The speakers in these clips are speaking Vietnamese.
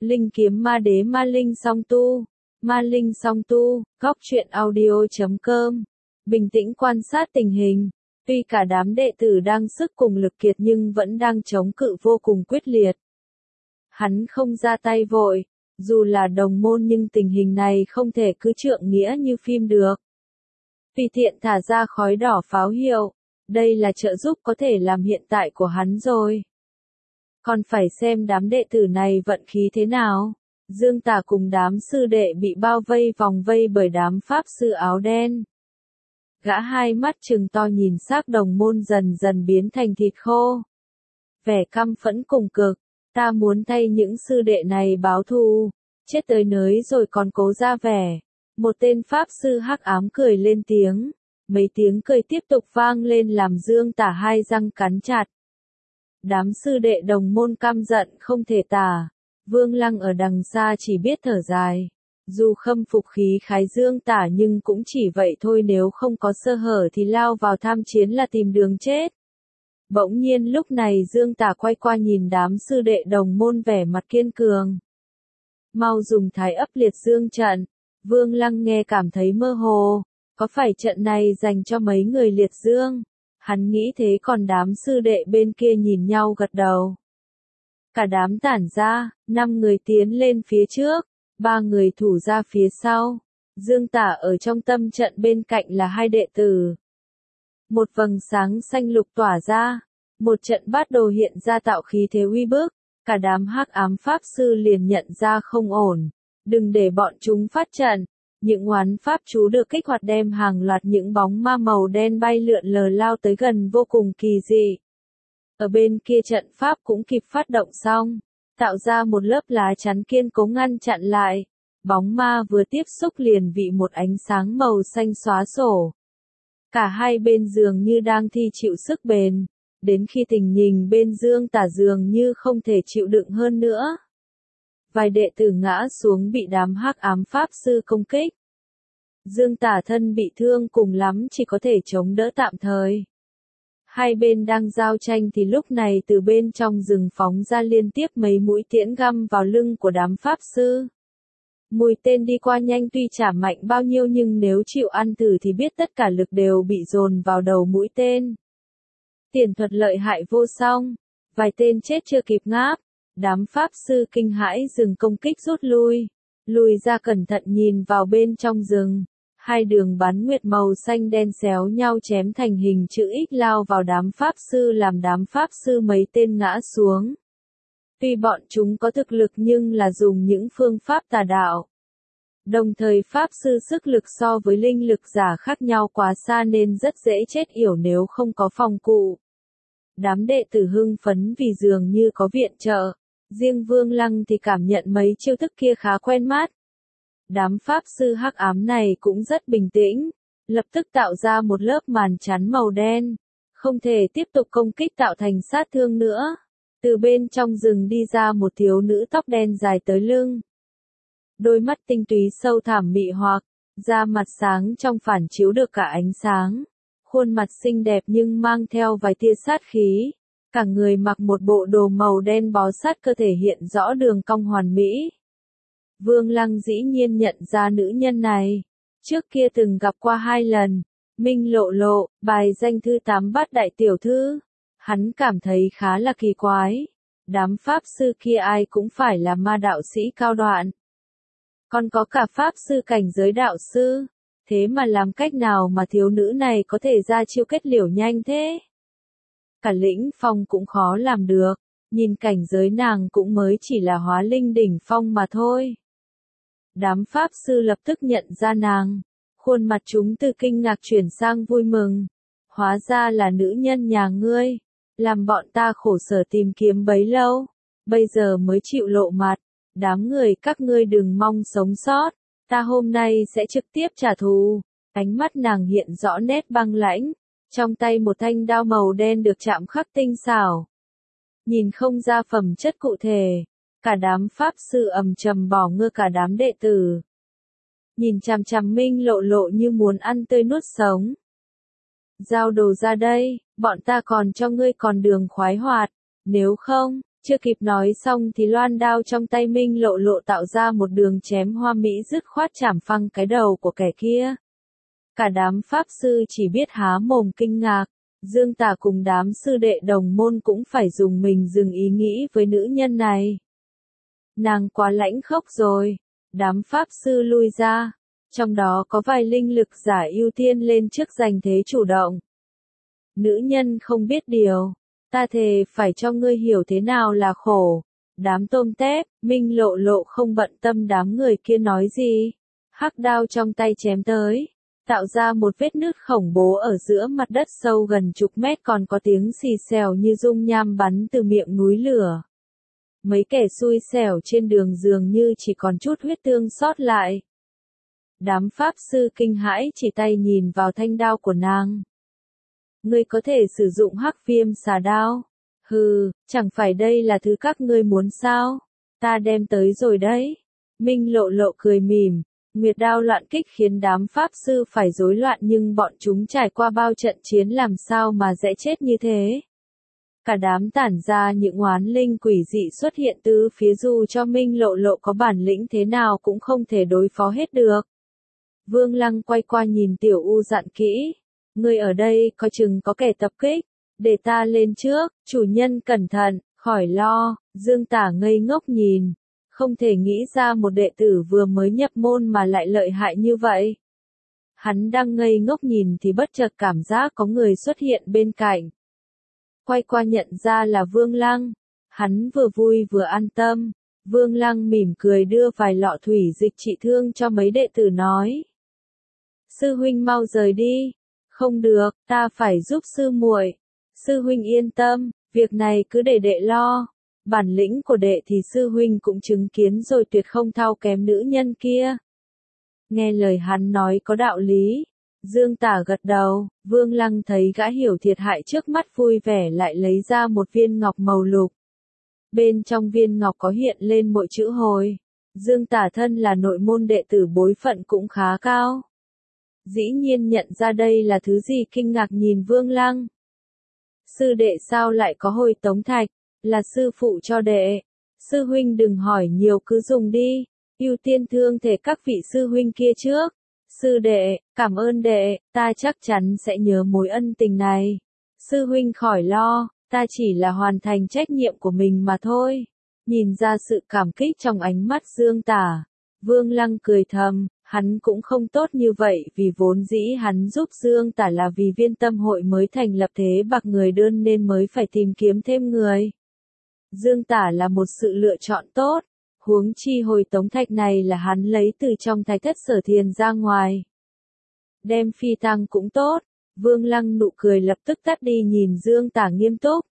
Linh kiếm ma đế ma linh song tu. Ma linh song tu, góc truyện audio.com. Bình tĩnh quan sát tình hình. Tuy cả đám đệ tử đang sức cùng lực kiệt nhưng vẫn đang chống cự vô cùng quyết liệt. Hắn không ra tay vội, dù là đồng môn nhưng tình hình này không thể cứ trượng nghĩa như phim được. Tùy tiện thả ra khói đỏ pháo hiệu, đây là trợ giúp có thể làm hiện tại của hắn rồi. Còn phải xem đám đệ tử này vận khí thế nào. Dương Tả cùng đám sư đệ bị bao vây vòng vây bởi đám pháp sư áo đen. Gã hai mắt trừng to nhìn xác đồng môn dần dần biến thành thịt khô. Vẻ căm phẫn cùng cực, ta muốn thay những sư đệ này báo thù, chết tới nơi rồi còn cố ra vẻ. Một tên pháp sư hắc ám cười lên tiếng, mấy tiếng cười tiếp tục vang lên làm Dương Tả hai răng cắn chặt. Đám sư đệ đồng môn căm giận không thể tả, Vương Lăng ở đằng xa chỉ biết thở dài. Dù khâm phục khí khái Dương Tả nhưng cũng chỉ vậy thôi, nếu không có sơ hở thì lao vào tham chiến là tìm đường chết. Bỗng nhiên lúc này Dương Tả quay qua nhìn đám sư đệ đồng môn vẻ mặt kiên cường. Mau dùng thái ấp liệt dương trận. Vương Lăng nghe cảm thấy mơ hồ, có phải trận này dành cho mấy người liệt dương? Hắn nghĩ thế, còn đám sư đệ bên kia nhìn nhau gật đầu. Cả đám tản ra, 5 người tiến lên phía trước, 3 người thủ ra phía sau. Dương Tả ở trong tâm trận, bên cạnh là 2 đệ tử. Một vầng sáng xanh lục tỏa ra, một trận bát đồ hiện ra tạo khí thế uy bức. Cả đám hắc ám pháp sư liền nhận ra không ổn. Đừng để bọn chúng phát trận. Những oán pháp chú được kích hoạt đem hàng loạt những bóng ma màu đen bay lượn lờ lao tới gần vô cùng kỳ dị. Ở bên kia trận pháp cũng kịp phát động xong, tạo ra một lớp lá chắn kiên cố ngăn chặn lại. Bóng ma vừa tiếp xúc liền bị một ánh sáng màu xanh xóa sổ. Cả hai bên dường như đang thi chịu sức bền, đến khi tình nhìn bên Dương Tả dường như không thể chịu đựng hơn nữa. Vài đệ tử ngã xuống bị đám hắc ám pháp sư công kích. Dương Tả thân bị thương cùng lắm chỉ có thể chống đỡ tạm thời. Hai bên đang giao tranh thì lúc này từ bên trong rừng phóng ra liên tiếp mấy mũi tiễn găm vào lưng của đám pháp sư. Mũi tên đi qua nhanh, tuy chả mạnh bao nhiêu nhưng nếu chịu ăn thử thì biết tất cả lực đều bị dồn vào đầu mũi tên. Tiền thuật lợi hại vô song, vài tên chết chưa kịp ngáp. Đám pháp sư kinh hãi dừng công kích rút lui. Lùi ra cẩn thận nhìn vào bên trong rừng. 2 đường bắn nguyệt màu xanh đen xéo nhau chém thành hình chữ X lao vào đám pháp sư, làm đám pháp sư mấy tên ngã xuống. Tuy bọn chúng có thực lực nhưng là dùng những phương pháp tà đạo. Đồng thời pháp sư sức lực so với linh lực giả khác nhau quá xa nên rất dễ chết yểu nếu không có phòng cụ. Đám đệ tử hưng phấn vì dường như có viện trợ. Riêng Vương Lăng thì cảm nhận mấy chiêu thức kia khá quen mắt. Đám pháp sư hắc ám này cũng rất bình tĩnh, lập tức tạo ra một lớp màn chắn màu đen, không thể tiếp tục công kích tạo thành sát thương nữa. Từ bên trong rừng đi ra một thiếu nữ tóc đen dài tới lưng. Đôi mắt tinh túy sâu thẳm mị hoặc, da mặt sáng trong phản chiếu được cả ánh sáng. Khuôn mặt xinh đẹp nhưng mang theo vài tia sát khí. Cả người mặc một bộ đồ màu đen bó sát cơ thể hiện rõ đường cong hoàn mỹ. Vương Lăng dĩ nhiên nhận ra nữ nhân này. Trước kia từng gặp qua 2 lần. Minh Lộ Lộ, bài danh thứ 8 bát đại tiểu thư. Hắn cảm thấy khá là kỳ quái. Đám pháp sư kia ai cũng phải là ma đạo sĩ cao đoạn. Còn có cả pháp sư cảnh giới đạo sư. Thế mà làm cách nào mà thiếu nữ này có thể ra chiêu kết liễu nhanh thế? Cả Lĩnh Phong cũng khó làm được, nhìn cảnh giới nàng cũng mới chỉ là hóa linh đỉnh phong mà thôi. Đám pháp sư lập tức nhận ra nàng, khuôn mặt chúng từ kinh ngạc chuyển sang vui mừng. Hóa ra là nữ nhân nhà ngươi, làm bọn ta khổ sở tìm kiếm bấy lâu, bây giờ mới chịu lộ mặt. Đám người các ngươi đừng mong sống sót, ta hôm nay sẽ trực tiếp trả thù. Ánh mắt nàng hiện rõ nét băng lãnh. Trong tay một thanh đao màu đen được chạm khắc tinh xảo. Nhìn không ra phẩm chất cụ thể. Cả đám pháp sư ầm trầm bỏ ngơ cả đám đệ tử. Nhìn chằm chằm Minh Lộ Lộ như muốn ăn tươi nuốt sống. Giao đồ ra đây, bọn ta còn cho ngươi còn đường khoái hoạt. Nếu không, Chưa kịp nói xong thì loan đao trong tay Minh Lộ Lộ tạo ra một đường chém hoa mỹ dứt khoát chảm phăng cái đầu của kẻ kia. Cả đám pháp sư chỉ biết há mồm kinh ngạc, Dương Tả cùng đám sư đệ đồng môn cũng phải dùng mình dừng ý nghĩ với nữ nhân này. Nàng quá lãnh khốc rồi, đám pháp sư lui ra, trong đó có vài linh lực giả ưu tiên lên trước giành thế chủ động. Nữ nhân không biết điều, ta thề phải cho ngươi hiểu thế nào là khổ. Đám tôm tép, Minh Lộ Lộ không bận tâm đám người kia nói gì. Hắc đao trong tay chém tới, tạo ra một vết nứt khủng bố ở giữa mặt đất sâu gần chục mét, còn có tiếng xì xèo như dung nham bắn từ miệng núi lửa. Mấy kẻ xui xẻo trên đường dường như chỉ còn chút huyết tương sót lại. Đám pháp sư kinh hãi chỉ tay nhìn vào thanh đao của nàng. Ngươi có thể sử dụng hắc viêm xà đao. Hừ, chẳng phải đây là thứ các ngươi muốn sao? Ta đem tới rồi đấy. Minh Lộ Lộ cười mỉm. Nguyệt đao loạn kích khiến đám pháp sư phải rối loạn, nhưng bọn chúng trải qua bao trận chiến làm sao mà dễ chết như thế. Cả đám tản ra những oán linh quỷ dị xuất hiện từ phía, dù cho Minh Lộ Lộ có bản lĩnh thế nào cũng không thể đối phó hết được. Vương Lăng quay qua nhìn Tiểu U dặn kỹ. Ngươi ở đây coi chừng có kẻ tập kích. Để ta lên trước, chủ nhân cẩn thận, khỏi lo. Dương Tả ngây ngốc nhìn. Không thể nghĩ ra một đệ tử vừa mới nhập môn mà lại lợi hại như vậy. Hắn đang ngây ngốc nhìn thì bất chợt cảm giác có người xuất hiện bên cạnh. Quay qua nhận ra là Vương Lăng. Hắn vừa vui vừa an tâm. Vương Lăng mỉm cười đưa vài lọ thủy dịch trị thương cho mấy đệ tử nói. Sư huynh mau rời đi. Không được, ta phải giúp sư muội. Sư huynh yên tâm, việc này cứ để đệ lo. Bản lĩnh của đệ thì sư huynh cũng chứng kiến rồi, tuyệt không thua kém nữ nhân kia. Nghe lời hắn nói có đạo lý. Dương Tả gật đầu, Vương Lăng thấy gã hiểu thiệt hại trước mắt vui vẻ lại lấy ra một viên ngọc màu lục. Bên trong viên ngọc có hiện lên mỗi chữ hồi. Dương Tả thân là nội môn đệ tử, bối phận cũng khá cao. Dĩ nhiên nhận ra đây là thứ gì, kinh ngạc nhìn Vương Lăng. Sư đệ sao lại có hồi tống thạch, là sư phụ cho đệ. Sư huynh đừng hỏi nhiều, cứ dùng đi, ưu tiên thương thể các vị sư huynh kia trước. Sư đệ, cảm ơn đệ, ta chắc chắn sẽ nhớ mối ân tình này. Sư huynh khỏi lo, ta chỉ là hoàn thành trách nhiệm của mình mà thôi. Nhìn ra sự cảm kích trong ánh mắt Dương Tả, Vương Lăng cười thầm, hắn cũng không tốt như vậy, vì vốn dĩ hắn giúp Dương Tả là vì Viên Tâm hội mới thành lập thế bạc người đơn nên mới phải tìm kiếm thêm người. Dương Tả là một sự lựa chọn tốt. Huống chi hồi tống thạch này là hắn lấy từ trong Thái Thất Sở Thiền ra ngoài. Đem phi tăng cũng tốt. Vương Lăng nụ cười lập tức tắt đi, nhìn Dương Tả nghiêm túc.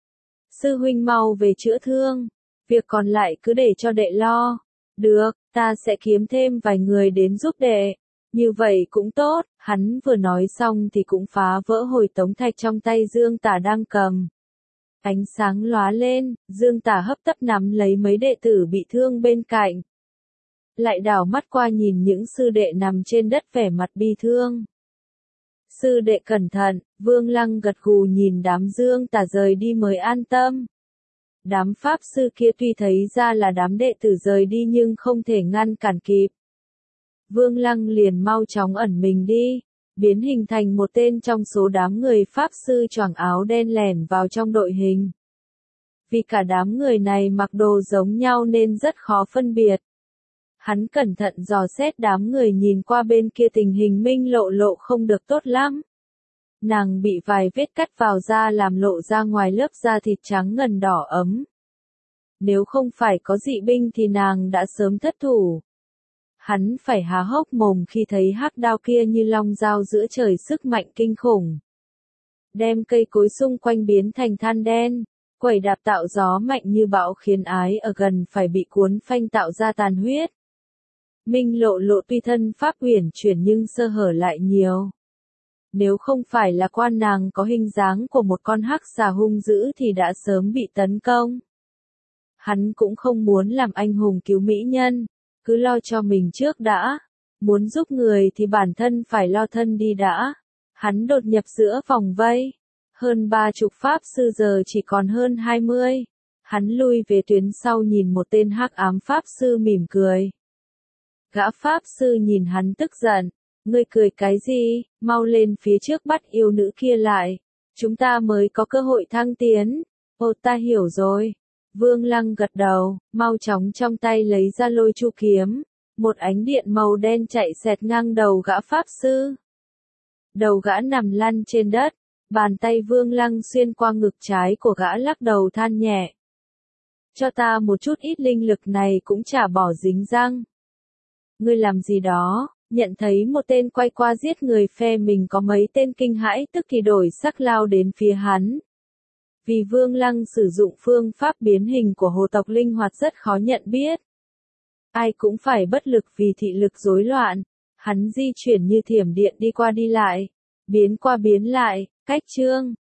Sư huynh mau về chữa thương. Việc còn lại cứ để cho đệ lo. Được, ta sẽ kiếm thêm vài người đến giúp đệ. Như vậy cũng tốt. Hắn vừa nói xong thì cũng phá vỡ hồi tống thạch trong tay Dương Tả đang cầm. Ánh sáng lóa lên, Dương Tả hấp tấp nắm lấy mấy đệ tử bị thương bên cạnh. Lại đảo mắt qua nhìn những sư đệ nằm trên đất vẻ mặt bi thương. Sư đệ cẩn thận, Vương Lăng gật gù nhìn đám Dương Tả rời đi mới an tâm. Đám pháp sư kia tuy thấy ra là đám đệ tử rời đi nhưng không thể ngăn cản kịp. Vương Lăng liền mau chóng ẩn mình đi. Biến hình thành một tên trong số đám người pháp sư choàng áo đen lẻn vào trong đội hình. Vì cả đám người này mặc đồ giống nhau nên rất khó phân biệt. Hắn cẩn thận dò xét đám người, nhìn qua bên kia tình hình Minh Lộ Lộ không được tốt lắm. Nàng bị vài vết cắt vào da làm lộ ra ngoài lớp da thịt trắng ngần đỏ ấm. Nếu không phải có dị binh thì nàng đã sớm thất thủ. Hắn phải há hốc mồm khi thấy hắc đao kia như long dao giữa trời, sức mạnh kinh khủng. Đem cây cối xung quanh biến thành than đen, quẩy đạp tạo gió mạnh như bão khiến ái ở gần phải bị cuốn phanh tạo ra tàn huyết. Minh Lộ Lộ tuy thân pháp uyển chuyển nhưng sơ hở lại nhiều. Nếu không phải là quan nàng có hình dáng của một con hắc xà hung dữ thì đã sớm bị tấn công. Hắn cũng không muốn làm anh hùng cứu mỹ nhân. Cứ lo cho mình trước đã. Muốn giúp người thì bản thân phải lo thân đi đã. Hắn đột nhập giữa vòng vây. Hơn 30 pháp sư giờ chỉ còn hơn 20. Hắn lui về tuyến sau nhìn một tên hắc ám pháp sư mỉm cười. Gã pháp sư nhìn hắn tức giận. Ngươi cười cái gì, mau lên phía trước bắt yêu nữ kia lại. Chúng ta mới có cơ hội thăng tiến. Ồ ta hiểu rồi. Vương Lăng gật đầu, mau chóng trong tay lấy ra lôi chu kiếm. Một ánh điện màu đen chạy xẹt ngang đầu gã pháp sư. Đầu gã nằm lăn trên đất. Bàn tay Vương Lăng xuyên qua ngực trái của gã lắc đầu than nhẹ. Cho ta một chút ít linh lực này cũng chả bỏ dính răng. Ngươi làm gì đó? Nhận thấy một tên quay qua giết người phe mình có mấy tên kinh hãi tức thì đổi sắc lao đến phía hắn. Vì Vương Lăng sử dụng phương pháp biến hình của hồ tộc linh hoạt rất khó nhận biết. Ai cũng phải bất lực vì thị lực rối loạn. Hắn di chuyển như thiểm điện đi qua đi lại. Biến qua biến lại, cách chương.